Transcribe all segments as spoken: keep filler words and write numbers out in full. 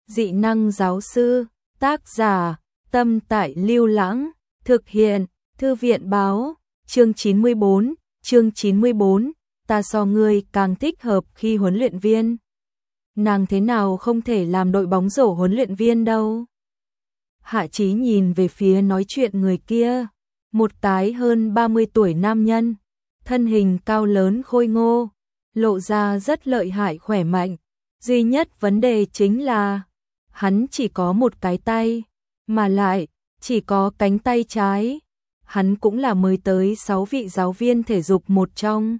Dị năng giáo sư, tác giả, Tâm Tại Lưu Lãng, thực hiện, Thư viện báo, chương chín mươi bốn, chương chín mươi bốn, ta so ngươi càng thích hợp khi huấn luyện viên. Nàng thế nào không thể làm đội bóng rổ huấn luyện viên đâu. Hạ Chí nhìn về phía nói chuyện người kia, một cái hơn ba mươi tuổi nam nhân, thân hình cao lớn khôi ngô, lộ ra rất lợi hại khỏe mạnh, duy nhất vấn đề chính là hắn chỉ có một cái tay, mà lại chỉ có cánh tay trái. Hắn cũng là mới tới sáu vị giáo viên thể dục một trong.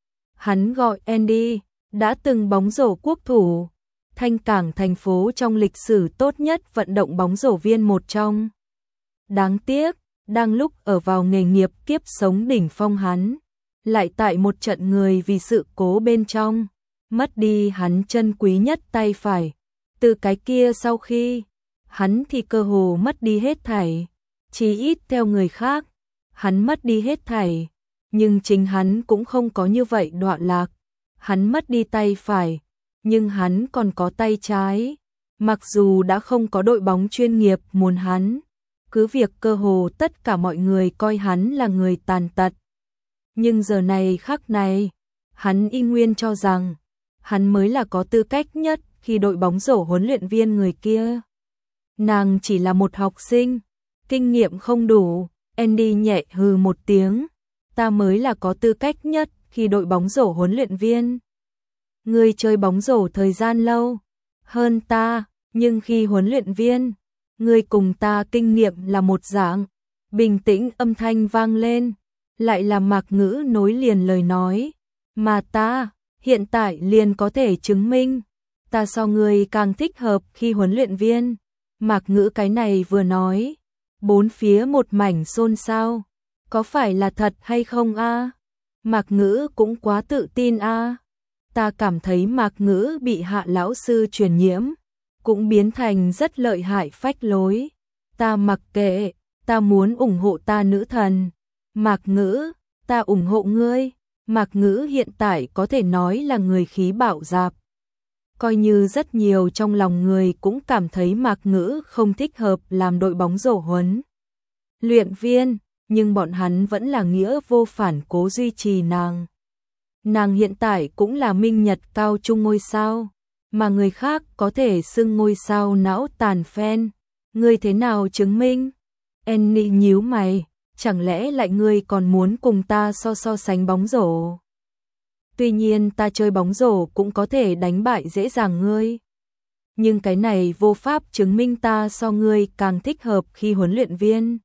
Hắn gọi Andy, đã từng bóng rổ quốc thủ, Thanh Cảng thành phố trong lịch sử tốt nhất vận động bóng rổ viên một trong. Đáng tiếc, đang lúc ở vào nghề nghiệp kiếp sống đỉnh phong hắn, lại tại một trận người vì sự cố bên trong, mất đi hắn chân quý nhất tay phải. Từ cái kia sau khi, hắn thì cơ hồ mất đi hết thảy, chỉ ít theo người khác, hắn mất đi hết thảy, nhưng chính hắn cũng không có như vậy đọa lạc. Hắn mất đi tay phải, nhưng hắn còn có tay trái. Mặc dù đã không có đội bóng chuyên nghiệp muốn hắn, cứ việc cơ hồ tất cả mọi người coi hắn là người tàn tật. Nhưng giờ này khắc này, hắn y nguyên cho rằng, hắn mới là có tư cách nhất khi đội bóng rổ huấn luyện viên người kia. Nàng chỉ là một học sinh, kinh nghiệm không đủ. Andy nhẹ hừ một tiếng, ta mới là có tư cách nhất khi đội bóng rổ huấn luyện viên. Ngươi chơi bóng rổ thời gian lâu hơn ta, nhưng khi huấn luyện viên, ngươi cùng ta kinh nghiệm là một dạng. Bình tĩnh âm thanh vang lên, lại là Mạc Ngữ nối liền lời nói, mà ta hiện tại liền có thể chứng minh, ta so ngươi càng thích hợp khi huấn luyện viên. Mạc Ngữ cái này vừa nói, bốn phía một mảnh xôn xao, có phải là thật hay không a? Mạc Ngữ cũng quá tự tin a. Ta cảm thấy Mạc Ngữ bị Hạ lão sư truyền nhiễm, cũng biến thành rất lợi hại phách lối. Ta mặc kệ, ta muốn ủng hộ ta nữ thần. Mạc Ngữ, ta ủng hộ ngươi. Mạc Ngữ hiện tại có thể nói là người khí bạo dạp. Coi như rất nhiều trong lòng người cũng cảm thấy Mạc Ngữ không thích hợp làm đội bóng rổ huấn luyện viên, nhưng bọn hắn vẫn là nghĩa vô phản cố duy trì nàng. Nàng hiện tại cũng là minh nhật cao trung ngôi sao, mà người khác có thể xưng ngôi sao não tàn fan. Ngươi thế nào chứng minh? Annie nhíu mày, chẳng lẽ lại ngươi còn muốn cùng ta so so sánh bóng rổ? Tuy nhiên ta chơi bóng rổ cũng có thể đánh bại dễ dàng ngươi. Nhưng cái này vô pháp chứng minh ta so ngươi càng thích hợp khi huấn luyện viên.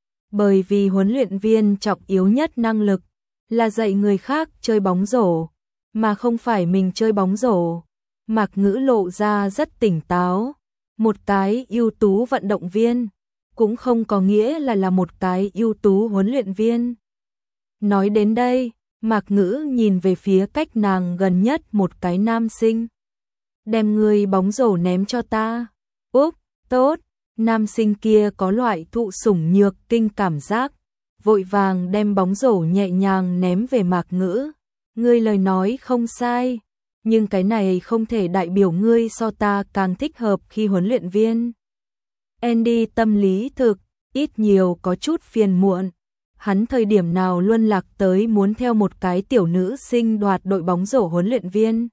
Bởi vì huấn luyện viên trọng yếu nhất năng lực là dạy người khác chơi bóng rổ, mà không phải mình chơi bóng rổ. Mạc Ngữ lộ ra rất tỉnh táo. Một cái ưu tú vận động viên cũng không có nghĩa là là một cái ưu tú huấn luyện viên. Nói đến đây, Mạc Ngữ nhìn về phía cách nàng gần nhất một cái nam sinh. Đem người bóng rổ ném cho ta. Úp, tốt. Nam sinh kia có loại thụ sủng nhược kinh cảm giác, vội vàng đem bóng rổ nhẹ nhàng ném về Mạc Ngữ. Ngươi lời nói không sai, nhưng cái này không thể đại biểu ngươi so ta càng thích hợp khi huấn luyện viên. Andy tâm lý thực, ít nhiều có chút phiền muộn. Hắn thời điểm nào luôn lạc tới muốn theo một cái tiểu nữ sinh đoạt đội bóng rổ huấn luyện viên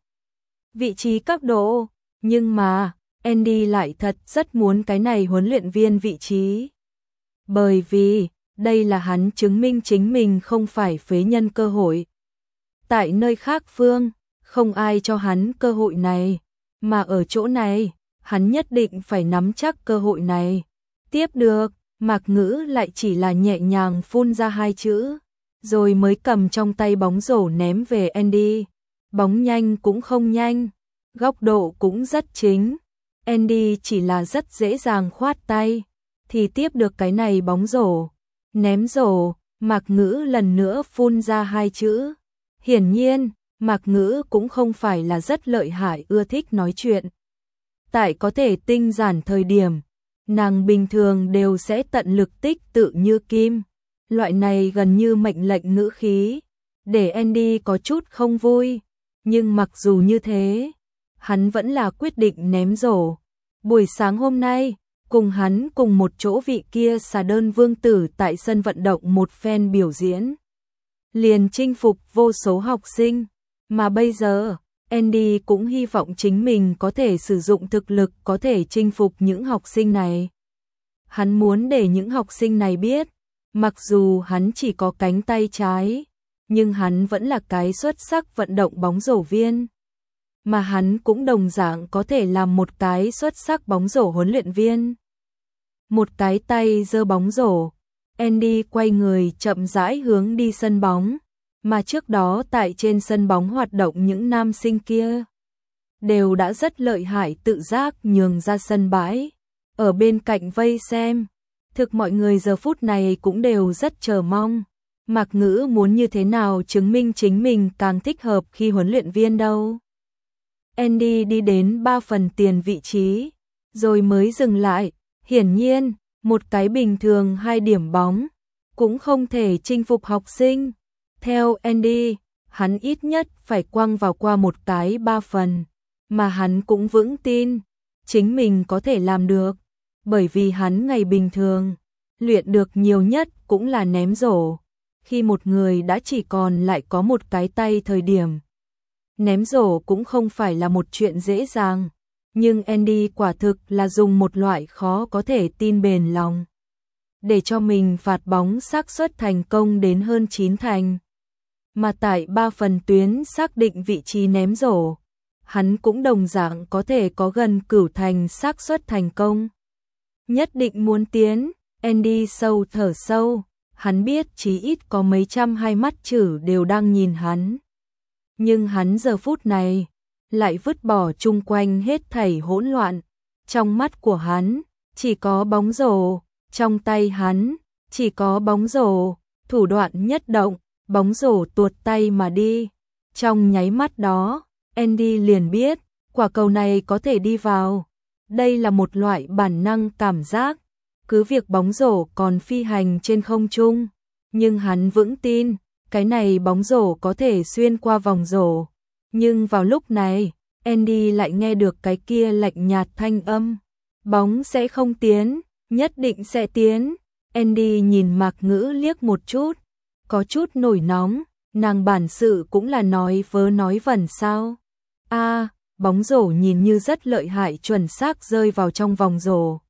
vị trí cấp độ, nhưng mà Andy lại thật rất muốn cái này huấn luyện viên vị trí. Bởi vì đây là hắn chứng minh chính mình không phải phế nhân cơ hội. Tại nơi khác phương, không ai cho hắn cơ hội này, mà ở chỗ này, hắn nhất định phải nắm chắc cơ hội này. Tiếp được, Mạc Ngữ lại chỉ là nhẹ nhàng phun ra hai chữ, rồi mới cầm trong tay bóng rổ ném về Andy. Bóng nhanh cũng không nhanh, góc độ cũng rất chính. Andy chỉ là rất dễ dàng khoát tay, thì tiếp được cái này bóng rổ. Ném rổ, Mạc Ngữ lần nữa phun ra hai chữ. Hiển nhiên, Mạc Ngữ cũng không phải là rất lợi hại ưa thích nói chuyện. Tại có thể tinh giản thời điểm, nàng bình thường đều sẽ tận lực tích tự như kim. Loại này gần như mệnh lệnh ngữ khí, để Andy có chút không vui. Nhưng mặc dù như thế, hắn vẫn là quyết định ném rổ. Buổi sáng hôm nay, cùng hắn cùng một chỗ vị kia xà đơn vương tử tại sân vận động một phen biểu diễn. Liền chinh phục vô số học sinh, mà bây giờ, Andy cũng hy vọng chính mình có thể sử dụng thực lực có thể chinh phục những học sinh này. Hắn muốn để những học sinh này biết, mặc dù hắn chỉ có cánh tay trái, nhưng hắn vẫn là cái xuất sắc vận động bóng rổ viên. Mà hắn cũng đồng dạng có thể làm một cái xuất sắc bóng rổ huấn luyện viên. Một cái tay giơ bóng rổ, Andy quay người chậm rãi hướng đi sân bóng, mà trước đó tại trên sân bóng hoạt động những nam sinh kia đều đã rất lợi hại tự giác nhường ra sân bãi, ở bên cạnh vây xem. Thực mọi người giờ phút này cũng đều rất chờ mong, Mạc Ngữ muốn như thế nào chứng minh chính mình càng thích hợp khi huấn luyện viên đâu. Andy đi đến ba phần tiền vị trí, rồi mới dừng lại, hiển nhiên, một cái bình thường hai điểm bóng, cũng không thể chinh phục học sinh. Theo Andy, hắn ít nhất phải quăng vào qua một cái ba phần, mà hắn cũng vững tin, chính mình có thể làm được, bởi vì hắn ngày bình thường, luyện được nhiều nhất cũng là ném rổ, khi một người đã chỉ còn lại có một cái tay thời điểm. Ném rổ cũng không phải là một chuyện dễ dàng, nhưng Andy quả thực là dùng một loại khó có thể tin bền lòng, để cho mình phạt bóng xác suất thành công đến hơn chín thành. Mà tại ba phần tuyến xác định vị trí ném rổ, hắn cũng đồng dạng có thể có gần cửu thành xác suất thành công. Nhất định muốn tiến, Andy sâu thở sâu, hắn biết chí ít có mấy trăm hai mắt chử đều đang nhìn hắn. Nhưng hắn giờ phút này lại vứt bỏ chung quanh hết thảy hỗn loạn, trong mắt của hắn chỉ có bóng rổ, trong tay hắn chỉ có bóng rổ, thủ đoạn nhất động, bóng rổ tuột tay mà đi. Trong nháy mắt đó, Andy liền biết, quả cầu này có thể đi vào. Đây là một loại bản năng cảm giác, cứ việc bóng rổ còn phi hành trên không trung, nhưng hắn vững tin, cái này bóng rổ có thể xuyên qua vòng rổ. Nhưng vào lúc này, Andy lại nghe được cái kia lạnh nhạt thanh âm. Bóng sẽ không tiến, nhất định sẽ tiến. Andy nhìn Mạc Ngữ liếc một chút, có chút nổi nóng, nàng bản sự cũng là nói vớ nói vẩn sao. A, bóng rổ nhìn như rất lợi hại chuẩn xác rơi vào trong vòng rổ.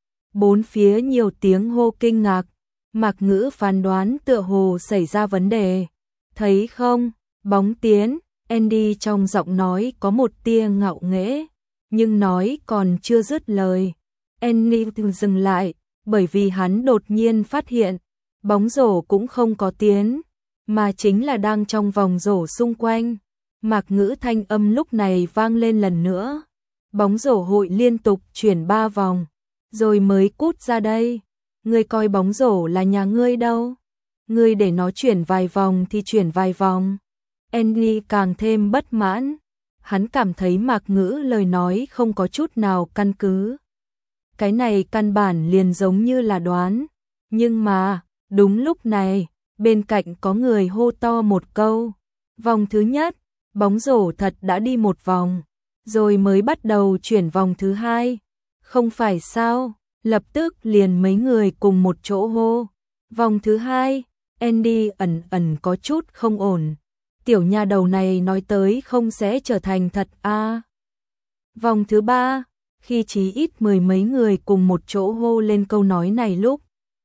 Bốn phía nhiều tiếng hô kinh ngạc, Mạc Ngữ phán đoán tựa hồ xảy ra vấn đề. Thấy không, bóng tiến, Andy trong giọng nói có một tia ngạo nghễ, nhưng nói còn chưa dứt lời. Andy dừng lại, bởi vì hắn đột nhiên phát hiện, bóng rổ cũng không có tiến, mà chính là đang trong vòng rổ xung quanh. Mạc Ngữ thanh âm lúc này vang lên lần nữa. Bóng rổ hội liên tục chuyển ba vòng, rồi mới cút ra đây. Ngươi coi bóng rổ là nhà ngươi đâu. Ngươi để nó chuyển vài vòng thì chuyển vài vòng. Andy càng thêm bất mãn. Hắn cảm thấy Mạc Ngữ lời nói không có chút nào căn cứ. Cái này căn bản liền giống như là đoán. Nhưng mà, đúng lúc này, bên cạnh có người hô to một câu. Vòng thứ nhất, bóng rổ thật đã đi một vòng, rồi mới bắt đầu chuyển vòng thứ hai. Không phải sao, lập tức liền mấy người cùng một chỗ hô. Vòng thứ hai, Andy ẩn ẩn có chút không ổn. Tiểu nha đầu này nói tới không sẽ trở thành thật a. À. Vòng thứ ba, khi chí ít mười mấy người cùng một chỗ hô lên câu nói này lúc,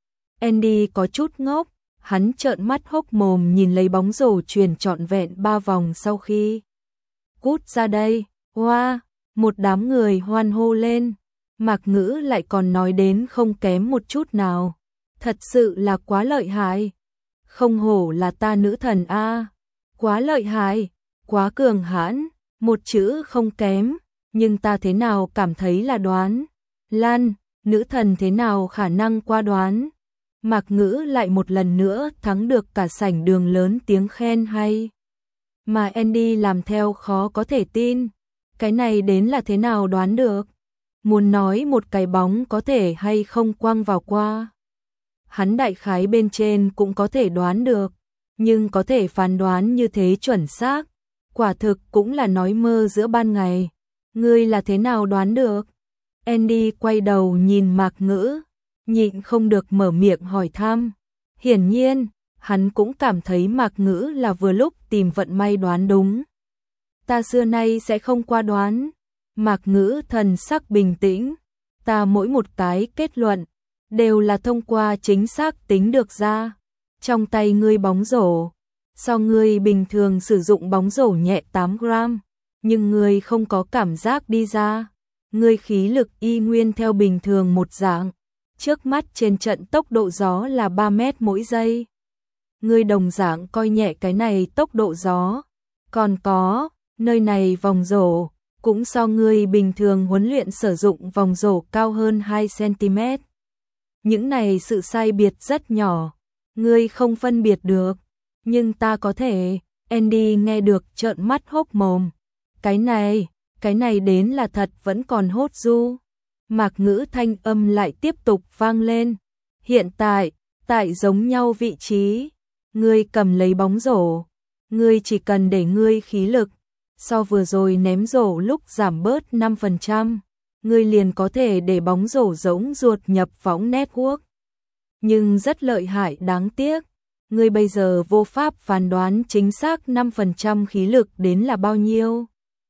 Andy có chút ngốc, hắn trợn mắt hốc mồm nhìn lấy bóng rổ truyền trọn vẹn ba vòng sau khi cút ra đây. Hoa, wow, một đám người hoan hô lên. Mạc Ngữ lại còn nói đến không kém một chút nào. Thật sự là quá lợi hại. Không hổ là ta nữ thần a. À. Quá lợi hại, quá cường hãn, một chữ không kém, nhưng ta thế nào cảm thấy là đoán. Lan, nữ thần thế nào khả năng qua đoán. Mạc Ngữ lại một lần nữa thắng được cả sảnh đường lớn tiếng khen hay. Mà Andy làm theo khó có thể tin. Cái này đến là thế nào đoán được. Muốn nói một cái bóng có thể hay không quăng vào qua. Hắn đại khái bên trên cũng có thể đoán được. Nhưng có thể phán đoán như thế chuẩn xác. Quả thực cũng là nói mơ giữa ban ngày. Ngươi là thế nào đoán được. Andy quay đầu nhìn Mạc Ngữ, nhịn không được mở miệng hỏi thăm. Hiển nhiên, hắn cũng cảm thấy Mạc Ngữ là vừa lúc tìm vận may đoán đúng. Ta xưa nay sẽ không qua đoán. Mạc Ngữ thần sắc bình tĩnh. Ta mỗi một cái kết luận đều là thông qua chính xác tính được ra. Trong tay ngươi bóng rổ, so ngươi bình thường sử dụng bóng rổ nhẹ tám gram, nhưng ngươi không có cảm giác đi ra. Ngươi khí lực y nguyên theo bình thường một dạng. Trước mắt trên trận tốc độ gió là ba mét mỗi giây. Ngươi đồng dạng coi nhẹ cái này tốc độ gió. Còn có, nơi này vòng rổ cũng so ngươi bình thường huấn luyện sử dụng vòng rổ cao hơn hai xăng-ti-mét. Những này sự sai biệt rất nhỏ, ngươi không phân biệt được, nhưng ta có thể. Andy nghe được trợn mắt hốc mồm. Cái này, cái này đến là thật vẫn còn hốt du. Mạc Ngữ thanh âm lại tiếp tục vang lên. Hiện tại, tại giống nhau vị trí, ngươi cầm lấy bóng rổ, ngươi chỉ cần để ngươi khí lực so vừa rồi ném rổ lúc giảm bớt năm phần trăm, ngươi liền có thể để bóng rổ giống ruột nhập võng network. Nhưng rất lợi hại đáng tiếc, ngươi bây giờ vô pháp phán đoán chính xác năm phần trăm khí lực đến là bao nhiêu.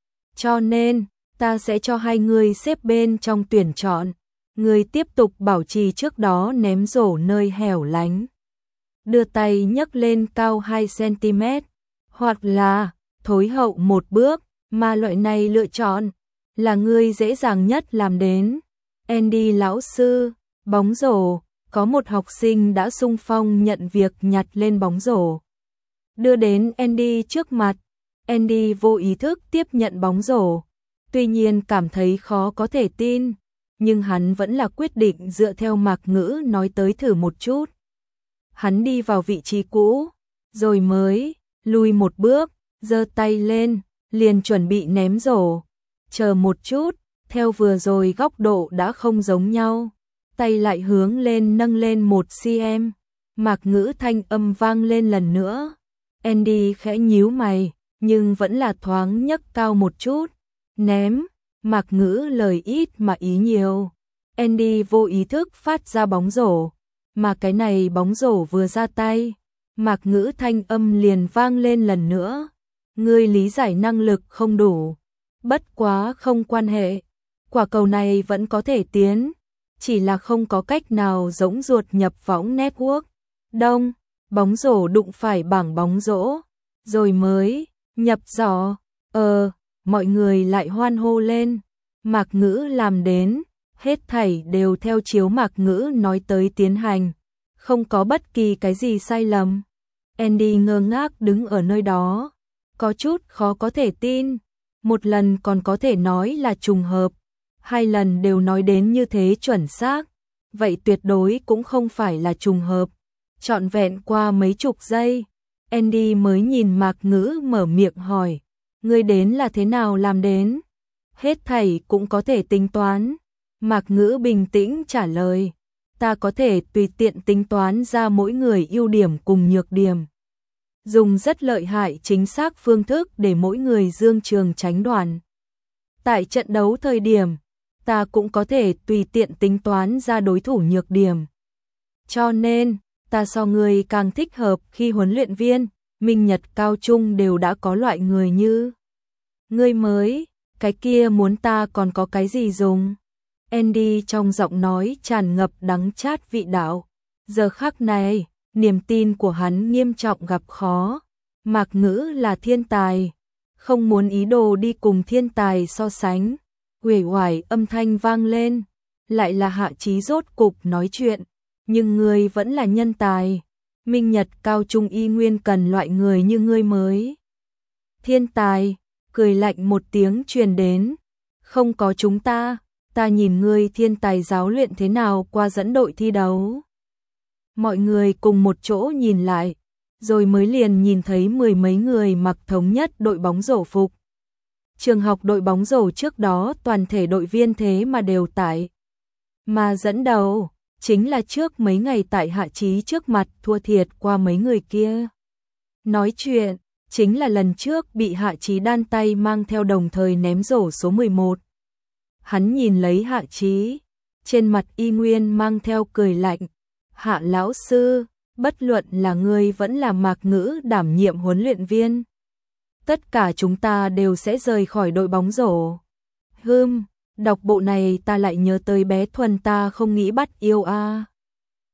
Cho nên, ta sẽ cho hai người xếp bên trong tuyển chọn, ngươi tiếp tục bảo trì trước đó ném rổ nơi hẻo lánh. Đưa tay nhấc lên cao hai xăng-ti-mét, hoặc là thối hậu một bước, mà loại này lựa chọn là ngươi dễ dàng nhất làm đến. Andy lão sư, bóng rổ, có một học sinh đã xung phong nhận việc nhặt lên bóng rổ. Đưa đến Andy trước mặt, Andy vô ý thức tiếp nhận bóng rổ, tuy nhiên cảm thấy khó có thể tin, nhưng hắn vẫn là quyết định dựa theo Mạc Ngữ nói tới thử một chút. Hắn đi vào vị trí cũ, rồi mới lùi một bước, giơ tay lên, liền chuẩn bị ném rổ. Chờ một chút, theo vừa rồi góc độ đã không giống nhau. Tay lại hướng lên nâng lên một xăng-ti-mét. Mạc Ngữ thanh âm vang lên lần nữa. Andy khẽ nhíu mày, nhưng vẫn là thoáng nhấc cao một chút. Ném, Mạc Ngữ lời ít mà ý nhiều. Andy vô ý thức phát ra bóng rổ, mà cái này bóng rổ vừa ra tay, Mạc Ngữ thanh âm liền vang lên lần nữa. Ngươi lý giải năng lực không đủ. Bất quá không quan hệ. Quả cầu này vẫn có thể tiến, chỉ là không có cách nào giống ruột nhập võng network. Đông, bóng rổ đụng phải bảng bóng rổ, rồi mới nhập giỏ. Ờ, mọi người lại hoan hô lên. Mạc Ngữ làm đến, hết thảy đều theo chiếu Mạc Ngữ nói tới tiến hành, không có bất kỳ cái gì sai lầm. Andy ngơ ngác đứng ở nơi đó, có chút khó có thể tin. Một lần còn có thể nói là trùng hợp, hai lần đều nói đến như thế chuẩn xác, vậy tuyệt đối cũng không phải là trùng hợp. Trọn vẹn qua mấy chục giây, Andy mới nhìn Mạc Ngữ mở miệng hỏi, ngươi đến là thế nào làm đến? Hết thảy cũng có thể tính toán. Mạc Ngữ bình tĩnh trả lời, ta có thể tùy tiện tính toán ra mỗi người ưu điểm cùng nhược điểm. Dùng rất lợi hại chính xác phương thức để mỗi người dương trường tránh đoàn. Tại trận đấu thời điểm, ta cũng có thể tùy tiện tính toán ra đối thủ nhược điểm. Cho nên, ta so người càng thích hợp khi huấn luyện viên, minh nhật cao trung đều đã có loại người như ngươi mới, cái kia muốn ta còn có cái gì dùng. Andy trong giọng nói tràn ngập đắng chát vị đạo. Giờ khắc này, niềm tin của hắn nghiêm trọng gặp khó. Mạc Ngữ là thiên tài, không muốn ý đồ đi cùng thiên tài so sánh. Uể oải âm thanh vang lên, lại là Hạ Chí rốt cục nói chuyện, nhưng ngươi vẫn là nhân tài. Minh Nhật cao trung y nguyên cần loại người như ngươi mới. Thiên tài, cười lạnh một tiếng truyền đến, không có chúng ta, ta nhìn ngươi thiên tài giáo luyện thế nào qua dẫn đội thi đấu. Mọi người cùng một chỗ nhìn lại, rồi mới liền nhìn thấy mười mấy người mặc thống nhất đội bóng rổ phục. Trường học đội bóng rổ trước đó toàn thể đội viên thế mà đều tại. Mà dẫn đầu, chính là trước mấy ngày tại Hạ Chí trước mặt thua thiệt qua mấy người kia. Nói chuyện, chính là lần trước bị Hạ Chí đan tay mang theo đồng thời ném rổ số mười một. Hắn nhìn lấy Hạ Chí, trên mặt y nguyên mang theo cười lạnh. Hạ lão sư, bất luận là ngươi vẫn là Mạc Ngữ đảm nhiệm huấn luyện viên. Tất cả chúng ta đều sẽ rời khỏi đội bóng rổ. Hừm, đọc bộ này ta lại nhớ tới bé Thuần ta không nghĩ bắt yêu a.